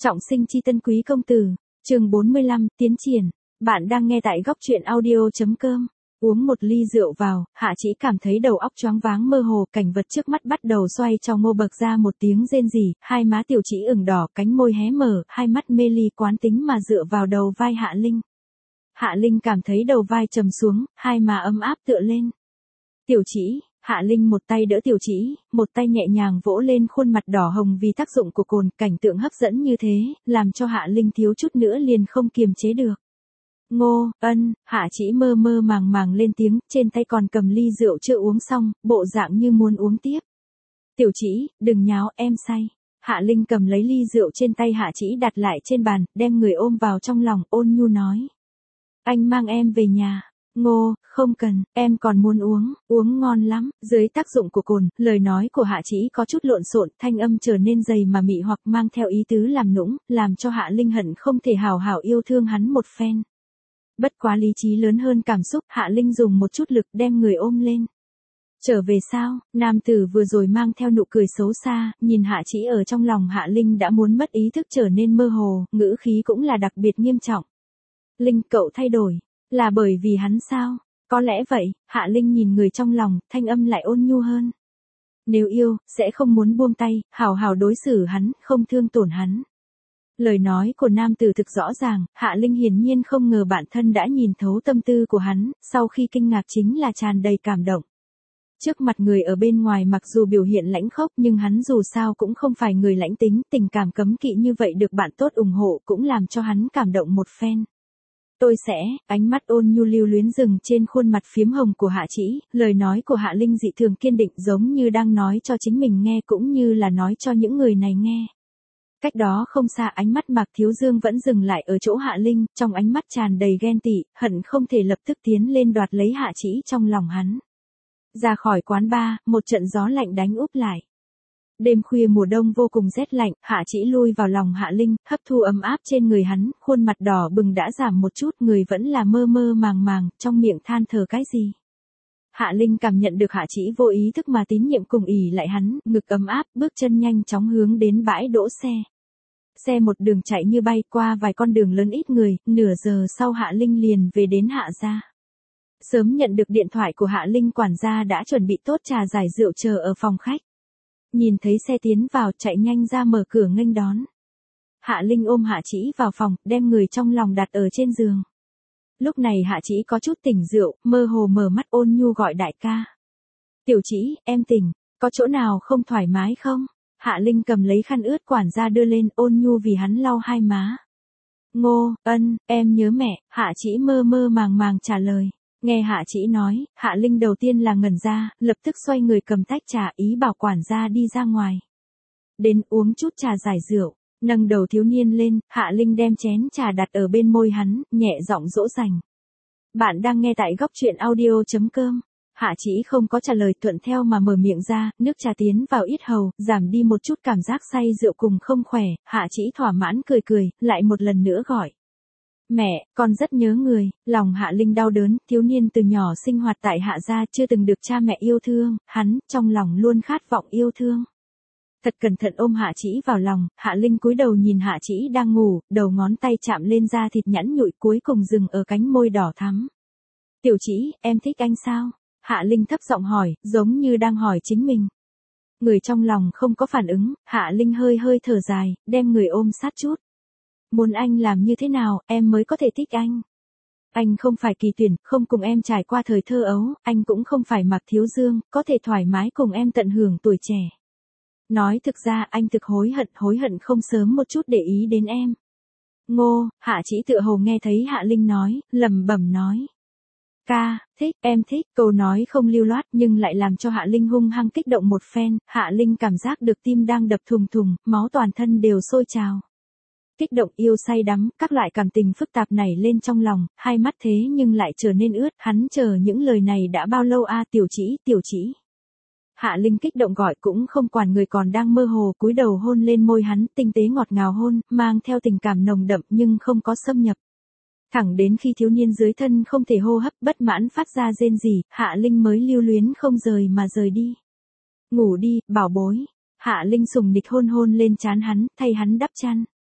Trọng sinh chi tân quý công tử, chương 45, tiến triển. Bạn đang nghe tại góc truyện audio.com. Uống một ly rượu vào, Hạ Chỉ cảm thấy đầu óc choáng váng mơ hồ, cảnh vật trước mắt bắt đầu xoay trong Ngô bật ra một tiếng rên rỉ, hai má Tiểu Chỉ ửng đỏ, cánh môi hé mở, hai mắt mê ly quán tính mà dựa vào đầu vai Hạ Linh. Hạ Linh cảm thấy đầu vai trầm xuống, hai má ấm áp tựa lên. Tiểu Chỉ. Hạ Linh một tay đỡ Tiểu Chỉ, một tay nhẹ nhàng vỗ lên khuôn mặt đỏ hồng vì tác dụng của cồn, cảnh tượng hấp dẫn như thế, làm cho Hạ Linh thiếu chút nữa liền không kiềm chế được. Ngô, ân, Hạ Chỉ mơ mơ màng màng lên tiếng, trên tay còn cầm ly rượu chưa uống xong, bộ dạng như muốn uống tiếp. Tiểu Chỉ, đừng nháo, em say. Hạ Linh cầm lấy ly rượu trên tay Hạ Chỉ đặt lại trên bàn, đem người ôm vào trong lòng, ôn nhu nói. Anh mang em về nhà. Ngô, không cần, em còn muốn uống ngon lắm. Dưới tác dụng của cồn, lời nói của Hạ Chỉ có chút lộn xộn, thanh âm trở nên dày mà mị hoặc mang theo ý tứ làm nũng, làm cho Hạ Linh hận không thể hào hào yêu thương hắn một phen. Bất quá lý trí lớn hơn cảm xúc, Hạ Linh dùng một chút lực đem người ôm lên. Trở về sao? Nam tử vừa rồi mang theo nụ cười xấu xa, nhìn Hạ Chỉ ở trong lòng Hạ Linh đã muốn mất ý thức trở nên mơ hồ, ngữ khí cũng là đặc biệt nghiêm trọng. Linh, cậu thay đổi. Là bởi vì hắn sao? Có lẽ vậy. Hạ Linh nhìn người trong lòng, thanh âm lại ôn nhu hơn. Nếu yêu, sẽ không muốn buông tay, hào hào đối xử hắn, không thương tổn hắn. Lời nói của nam tử thực rõ ràng, Hạ Linh hiển nhiên không ngờ bản thân đã nhìn thấu tâm tư của hắn, sau khi kinh ngạc chính là tràn đầy cảm động. Trước mặt người ở bên ngoài mặc dù biểu hiện lãnh khốc nhưng hắn dù sao cũng không phải người lãnh tính, tình cảm cấm kỵ như vậy được bạn tốt ủng hộ cũng làm cho hắn cảm động một phen. Tôi sẽ, ánh mắt ôn nhu lưu luyến dừng trên khuôn mặt phiếm hồng của Hạ Chỉ, lời nói của Hạ Linh dị thường kiên định giống như đang nói cho chính mình nghe cũng như là nói cho những người này nghe. Cách đó không xa ánh mắt Mạc Thiếu Dương vẫn dừng lại ở chỗ Hạ Linh, trong ánh mắt tràn đầy ghen tị, hận không thể lập tức tiến lên đoạt lấy Hạ Chỉ trong lòng hắn. Ra khỏi quán bar, một trận gió lạnh đánh úp lại. Đêm khuya mùa đông vô cùng rét lạnh, Hạ Chỉ lui vào lòng Hạ Linh, hấp thu ấm áp trên người hắn, khuôn mặt đỏ bừng đã giảm một chút, người vẫn là mơ mơ màng màng, trong miệng than thở cái gì. Hạ Linh cảm nhận được Hạ Chỉ vô ý thức mà tín nhiệm cùng ỉ lại hắn, ngực ấm áp, bước chân nhanh chóng hướng đến bãi đỗ xe. Xe một đường chạy như bay qua vài con đường lớn ít người, nửa giờ sau Hạ Linh liền về đến Hạ gia. Sớm nhận được điện thoại của Hạ Linh, quản gia đã chuẩn bị tốt trà giải rượu chờ ở phòng khách. Nhìn thấy xe tiến vào, chạy nhanh ra mở cửa nghênh đón. Hạ Linh ôm Hạ Chỉ vào phòng, đem người trong lòng đặt ở trên giường. Lúc này Hạ Chỉ có chút tỉnh rượu, mơ hồ mở mắt ôn nhu gọi đại ca. Tiểu Chỉ, em tỉnh, có chỗ nào không thoải mái không? Hạ Linh cầm lấy khăn ướt quản gia đưa lên, ôn nhu vì hắn lau hai má. Ngô, ân, em nhớ mẹ. Hạ Chỉ mơ mơ màng màng trả lời. Nghe Hạ Chỉ nói, Hạ Linh đầu tiên là ngẩn ra, lập tức xoay người cầm tách trà ý bảo quản gia đi ra ngoài. Đến uống chút trà giải rượu, nâng đầu thiếu niên lên, Hạ Linh đem chén trà đặt ở bên môi hắn, nhẹ giọng dỗ dành. Bạn đang nghe tại góc truyện audio.com. Hạ Chỉ không có trả lời, thuận theo mà mở miệng ra, nước trà tiến vào yết hầu, giảm đi một chút cảm giác say rượu cùng không khỏe, Hạ Chỉ thỏa mãn cười cười, lại một lần nữa gọi. Mẹ, con rất nhớ người. Lòng Hạ Linh đau đớn, thiếu niên từ nhỏ sinh hoạt tại Hạ gia chưa từng được cha mẹ yêu thương, hắn, trong lòng luôn khát vọng yêu thương. Thật cẩn thận ôm Hạ Chỉ vào lòng, Hạ Linh cúi đầu nhìn Hạ Chỉ đang ngủ, đầu ngón tay chạm lên da thịt nhẵn nhụi cuối cùng dừng ở cánh môi đỏ thắm. Tiểu Chỉ, em thích anh sao? Hạ Linh thấp giọng hỏi, giống như đang hỏi chính mình. Người trong lòng không có phản ứng, Hạ Linh hơi hơi thở dài, đem người ôm sát chút. Muốn anh làm như thế nào, em mới có thể thích anh? Anh không phải Kỳ Tuyển, không cùng em trải qua thời thơ ấu, anh cũng không phải Mạc Thiếu Dương, có thể thoải mái cùng em tận hưởng tuổi trẻ. Nói thực ra anh thực hối hận không sớm một chút để ý đến em. Ngô, Hạ Chỉ tựa hồ nghe thấy Hạ Linh nói, lẩm bẩm nói. Ca, thích, em thích, câu nói không lưu loát nhưng lại làm cho Hạ Linh hung hăng kích động một phen, Hạ Linh cảm giác được tim đang đập thùng thùng, máu toàn thân đều sôi trào. Kích động yêu say đắm, các loại cảm tình phức tạp nảy lên trong lòng, hai mắt thế nhưng lại trở nên ướt, hắn chờ những lời này đã bao lâu a, Tiểu Chỉ, Tiểu Chỉ. Hạ Linh kích động gọi cũng không quản người còn đang mơ hồ, cúi đầu hôn lên môi hắn, tinh tế ngọt ngào hôn, mang theo tình cảm nồng đậm nhưng không có xâm nhập. Thẳng đến khi thiếu niên dưới thân không thể hô hấp, bất mãn phát ra rên rỉ, Hạ Linh mới lưu luyến không rời mà rời đi. Ngủ đi, bảo bối. Hạ Linh sùng nịch hôn hôn lên trán hắn, thay hắn đắp chăn.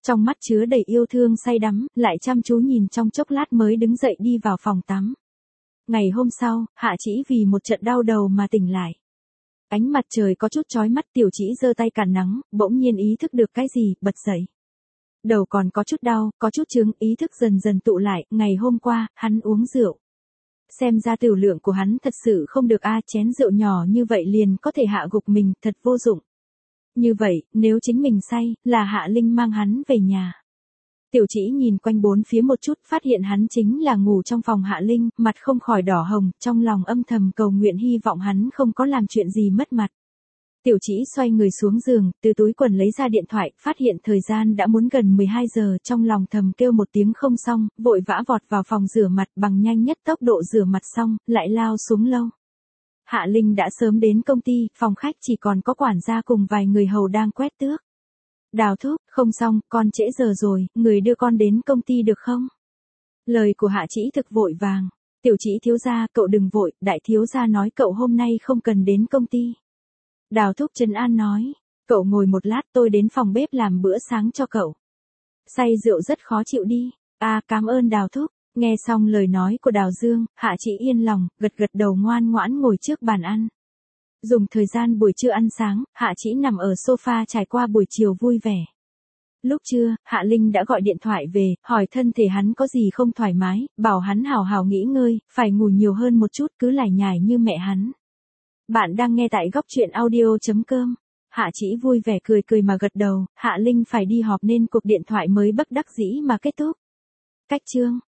Trong mắt chứa đầy yêu thương say đắm, lại chăm chú nhìn trong chốc lát mới đứng dậy đi vào phòng tắm. Ngày hôm sau, Hạ Chỉ vì một trận đau đầu mà tỉnh lại. Ánh mặt trời có chút chói mắt, Tiểu Chỉ giơ tay cản nắng, bỗng nhiên ý thức được cái gì, bật dậy. Đầu còn có chút đau, có chút chứng, ý thức dần dần tụ lại, ngày hôm qua, hắn uống rượu. Xem ra tiểu lượng của hắn thật sự không được chén rượu nhỏ như vậy liền có thể hạ gục mình, thật vô dụng. Như vậy, nếu chính mình say, là Hạ Linh mang hắn về nhà. Tiểu Chỉ nhìn quanh bốn phía một chút, phát hiện hắn chính là ngủ trong phòng Hạ Linh, mặt không khỏi đỏ hồng, trong lòng âm thầm cầu nguyện hy vọng hắn không có làm chuyện gì mất mặt. Tiểu Chỉ xoay người xuống giường, từ túi quần lấy ra điện thoại, phát hiện thời gian đã muốn gần 12 giờ, trong lòng thầm kêu một tiếng không xong, vội vã vọt vào phòng rửa mặt bằng nhanh nhất tốc độ rửa mặt xong, lại lao xuống lâu. Hạ Linh đã sớm đến công ty, phòng khách chỉ còn có quản gia cùng vài người hầu đang quét tước. Đào thúc, không xong, con trễ giờ rồi, người đưa con đến công ty được không? Lời của Hạ Chỉ thực vội vàng. Tiểu Chỉ thiếu gia, cậu đừng vội, đại thiếu gia nói cậu hôm nay không cần đến công ty. Đào thúc trấn an nói, cậu ngồi một lát tôi đến phòng bếp làm bữa sáng cho cậu. Say rượu rất khó chịu đi. Cảm ơn Đào thúc. Nghe xong lời nói của Đào Dương, Hạ Chỉ yên lòng, gật gật đầu ngoan ngoãn ngồi trước bàn ăn. Dùng thời gian buổi trưa ăn sáng, Hạ Chỉ nằm ở sofa trải qua buổi chiều vui vẻ. Lúc trưa, Hạ Linh đã gọi điện thoại về, hỏi thân thể hắn có gì không thoải mái, bảo hắn hào hào nghỉ ngơi, phải ngủ nhiều hơn một chút, cứ lải nhải như mẹ hắn. Bạn đang nghe tại góc truyện audio.com. Hạ Chỉ vui vẻ cười cười mà gật đầu, Hạ Linh phải đi họp nên cuộc điện thoại mới bất đắc dĩ mà kết thúc. Cách chương